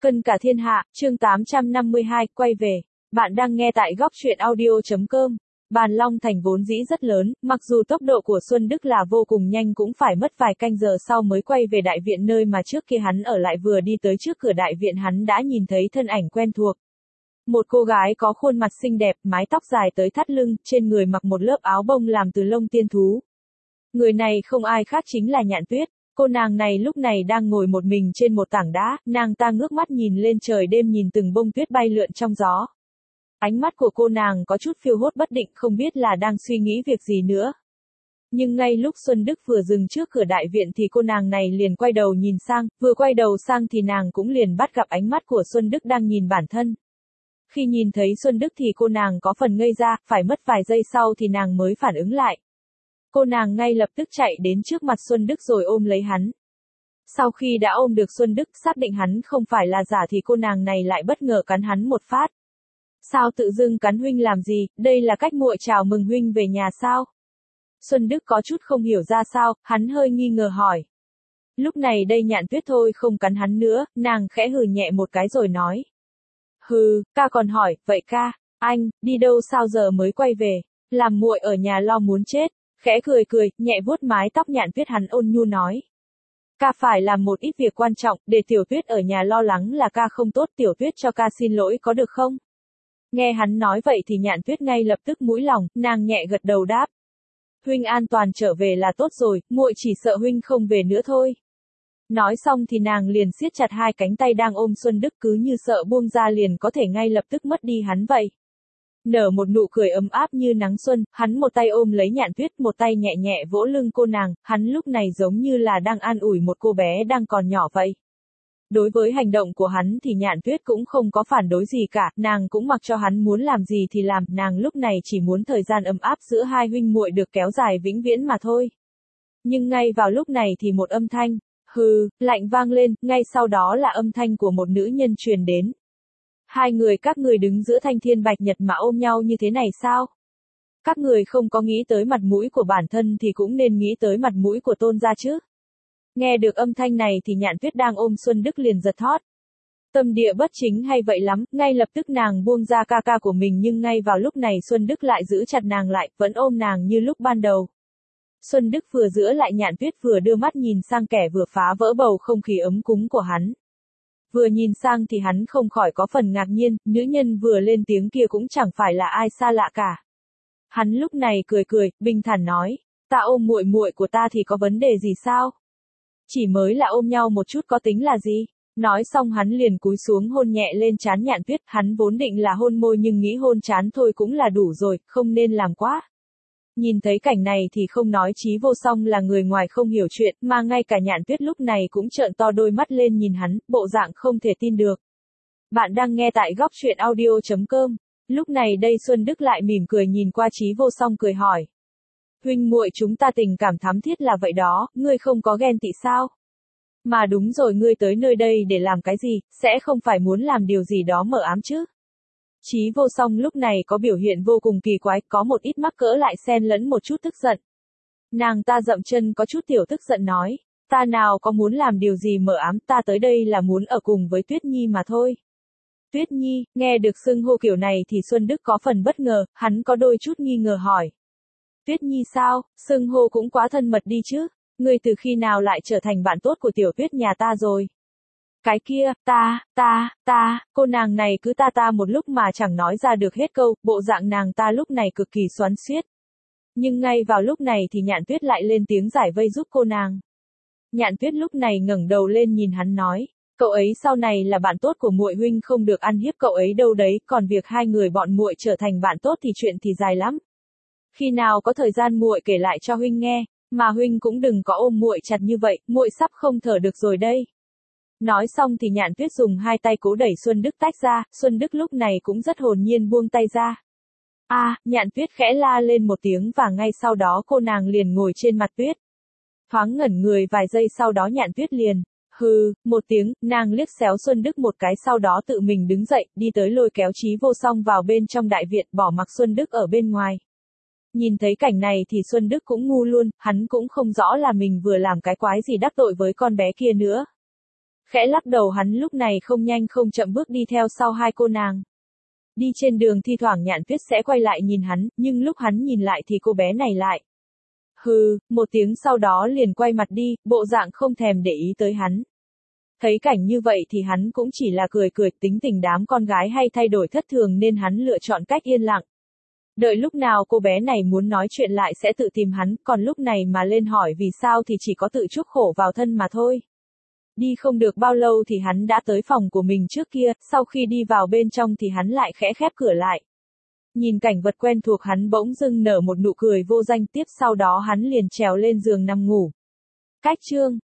Cân cả thiên hạ, chương 852, quay về. Bạn đang nghe tại góc truyện audio.com. Bàn Long Thành vốn dĩ rất lớn, mặc dù tốc độ của Xuân Đức là vô cùng nhanh cũng phải mất vài canh giờ sau mới quay về đại viện nơi mà trước khi hắn ở lại. Vừa đi tới trước cửa đại viện hắn đã nhìn thấy thân ảnh quen thuộc. Một cô gái có khuôn mặt xinh đẹp, mái tóc dài tới thắt lưng, trên người mặc một lớp áo bông làm từ lông tiên thú. Người này không ai khác chính là Nhạn Tuyết. Cô nàng này lúc này đang ngồi một mình trên một tảng đá, nàng ta ngước mắt nhìn lên trời đêm nhìn từng bông tuyết bay lượn trong gió. Ánh mắt của cô nàng có chút phiêu hốt bất định, không biết là đang suy nghĩ việc gì nữa. Nhưng ngay lúc Xuân Đức vừa dừng trước cửa đại viện thì cô nàng này liền quay đầu nhìn sang, vừa quay đầu sang thì nàng cũng liền bắt gặp ánh mắt của Xuân Đức đang nhìn bản thân. Khi nhìn thấy Xuân Đức thì cô nàng có phần ngây ra, phải mất vài giây sau thì nàng mới phản ứng lại. Cô nàng ngay lập tức chạy đến trước mặt Xuân Đức rồi ôm lấy hắn. Sau khi đã ôm được Xuân Đức, xác định hắn không phải là giả thì cô nàng này lại bất ngờ cắn hắn một phát. Sao tự dưng cắn huynh làm gì, đây là cách muội chào mừng huynh về nhà sao? Xuân Đức có chút không hiểu ra sao, hắn hơi nghi ngờ hỏi. Lúc này đây Nhạn Tuyết thôi không cắn hắn nữa, nàng khẽ hừ nhẹ một cái rồi nói. Hừ, ca còn hỏi, vậy ca, anh, đi đâu sao giờ mới quay về, làm muội ở nhà lo muốn chết. Khẽ cười cười, nhẹ vuốt mái tóc Nhạn Tuyết hắn ôn nhu nói. Ca phải làm một ít việc quan trọng, để Tiểu Tuyết ở nhà lo lắng là ca không tốt, Tiểu Tuyết cho ca xin lỗi có được không? Nghe hắn nói vậy thì Nhạn Tuyết ngay lập tức mũi lòng, nàng nhẹ gật đầu đáp. Huynh an toàn trở về là tốt rồi, muội chỉ sợ huynh không về nữa thôi. Nói xong thì nàng liền siết chặt hai cánh tay đang ôm Xuân Đức cứ như sợ buông ra liền có thể ngay lập tức mất đi hắn vậy. Nở một nụ cười ấm áp như nắng xuân, hắn một tay ôm lấy Nhạn Tuyết, một tay nhẹ nhẹ vỗ lưng cô nàng, hắn lúc này giống như là đang an ủi một cô bé đang còn nhỏ vậy. Đối với hành động của hắn thì Nhạn Tuyết cũng không có phản đối gì cả, nàng cũng mặc cho hắn muốn làm gì thì làm, nàng lúc này chỉ muốn thời gian ấm áp giữa hai huynh muội được kéo dài vĩnh viễn mà thôi. Nhưng ngay vào lúc này thì một âm thanh, hừ, lạnh vang lên, ngay sau đó là âm thanh của một nữ nhân truyền đến. Hai người các người đứng giữa thanh thiên bạch nhật mà ôm nhau như thế này sao? Các người không có nghĩ tới mặt mũi của bản thân thì cũng nên nghĩ tới mặt mũi của Tôn gia chứ. Nghe được âm thanh này thì Nhạn Tuyết đang ôm Xuân Đức liền giật thót. Tâm địa bất chính hay vậy lắm, ngay lập tức nàng buông ra ca ca của mình nhưng ngay vào lúc này Xuân Đức lại giữ chặt nàng lại, vẫn ôm nàng như lúc ban đầu. Xuân Đức vừa giữ lại Nhạn Tuyết vừa đưa mắt nhìn sang kẻ vừa phá vỡ bầu không khí ấm cúng của hắn. Vừa nhìn sang thì hắn không khỏi có phần ngạc nhiên, nữ nhân vừa lên tiếng kia cũng chẳng phải là ai xa lạ cả. Hắn lúc này cười cười, bình thản nói, ta ôm muội muội của ta thì có vấn đề gì sao? Chỉ mới là ôm nhau một chút có tính là gì? Nói xong hắn liền cúi xuống hôn nhẹ lên trán Nhạn Tuyết, hắn vốn định là hôn môi nhưng nghĩ hôn trán thôi cũng là đủ rồi, không nên làm quá. Nhìn thấy cảnh này thì không nói Chí Vô Song là người ngoài không hiểu chuyện, mà ngay cả Nhạn Tuyết lúc này cũng trợn to đôi mắt lên nhìn hắn, bộ dạng không thể tin được. Bạn đang nghe tại góc truyện audio.com. Lúc này đây Xuân Đức lại mỉm cười nhìn qua Chí Vô Song cười hỏi. Huynh muội chúng ta tình cảm thắm thiết là vậy đó, ngươi không có ghen tị sao? Mà đúng rồi, ngươi tới nơi đây để làm cái gì, sẽ không phải muốn làm điều gì đó mờ ám chứ? Chí Vô Song lúc này có biểu hiện vô cùng kỳ quái, có một ít mắc cỡ lại xen lẫn một chút tức giận. Nàng ta dậm chân có chút tiểu tức giận nói, ta nào có muốn làm điều gì mờ ám, ta tới đây là muốn ở cùng với Tuyết Nhi mà thôi. Tuyết Nhi, nghe được xưng hô kiểu này thì Xuân Đức có phần bất ngờ, hắn có đôi chút nghi ngờ hỏi. Tuyết Nhi sao, xưng hô cũng quá thân mật đi chứ, ngươi từ khi nào lại trở thành bạn tốt của Tiểu Tuyết nhà ta rồi? Cái kia, cô nàng này cứ ta một lúc mà chẳng nói ra được hết câu, bộ dạng nàng ta lúc này cực kỳ xoắn xuýt. Nhưng ngay vào lúc này thì Nhạn Tuyết lại lên tiếng giải vây giúp cô nàng. Nhạn Tuyết lúc này ngẩng đầu lên nhìn hắn nói, cậu ấy sau này là bạn tốt của muội, huynh không được ăn hiếp cậu ấy đâu đấy, còn việc hai người bọn muội trở thành bạn tốt thì chuyện thì dài lắm. Khi nào có thời gian muội kể lại cho huynh nghe, mà huynh cũng đừng có ôm muội chặt như vậy, muội sắp không thở được rồi đây. Nói xong thì Nhạn Tuyết dùng hai tay cố đẩy Xuân Đức tách ra, Xuân Đức lúc này cũng rất hồn nhiên buông tay ra. Nhạn Tuyết khẽ la lên một tiếng và ngay sau đó cô nàng liền ngồi trên mặt tuyết. Thoáng ngẩn người vài giây sau đó Nhạn Tuyết liền, hừ, một tiếng, nàng liếc xéo Xuân Đức một cái sau đó tự mình đứng dậy, đi tới lôi kéo Chí Vô Song vào bên trong đại viện bỏ mặc Xuân Đức ở bên ngoài. Nhìn thấy cảnh này thì Xuân Đức cũng ngu luôn, hắn cũng không rõ là mình vừa làm cái quái gì đắc tội với con bé kia nữa. Khẽ lắc đầu hắn lúc này không nhanh không chậm bước đi theo sau hai cô nàng. Đi trên đường thi thoảng Nhạn Tuyết sẽ quay lại nhìn hắn, nhưng lúc hắn nhìn lại thì cô bé này lại. Hừ, một tiếng sau đó liền quay mặt đi, bộ dạng không thèm để ý tới hắn. Thấy cảnh như vậy thì hắn cũng chỉ là cười cười, tính tình đám con gái hay thay đổi thất thường nên hắn lựa chọn cách yên lặng. Đợi lúc nào cô bé này muốn nói chuyện lại sẽ tự tìm hắn, còn lúc này mà lên hỏi vì sao thì chỉ có tự chuốc khổ vào thân mà thôi. Đi không được bao lâu thì hắn đã tới phòng của mình trước kia, sau khi đi vào bên trong thì hắn lại khẽ khép cửa lại. Nhìn cảnh vật quen thuộc hắn bỗng dưng nở một nụ cười vô danh, tiếp sau đó hắn liền trèo lên giường nằm ngủ. Cách chương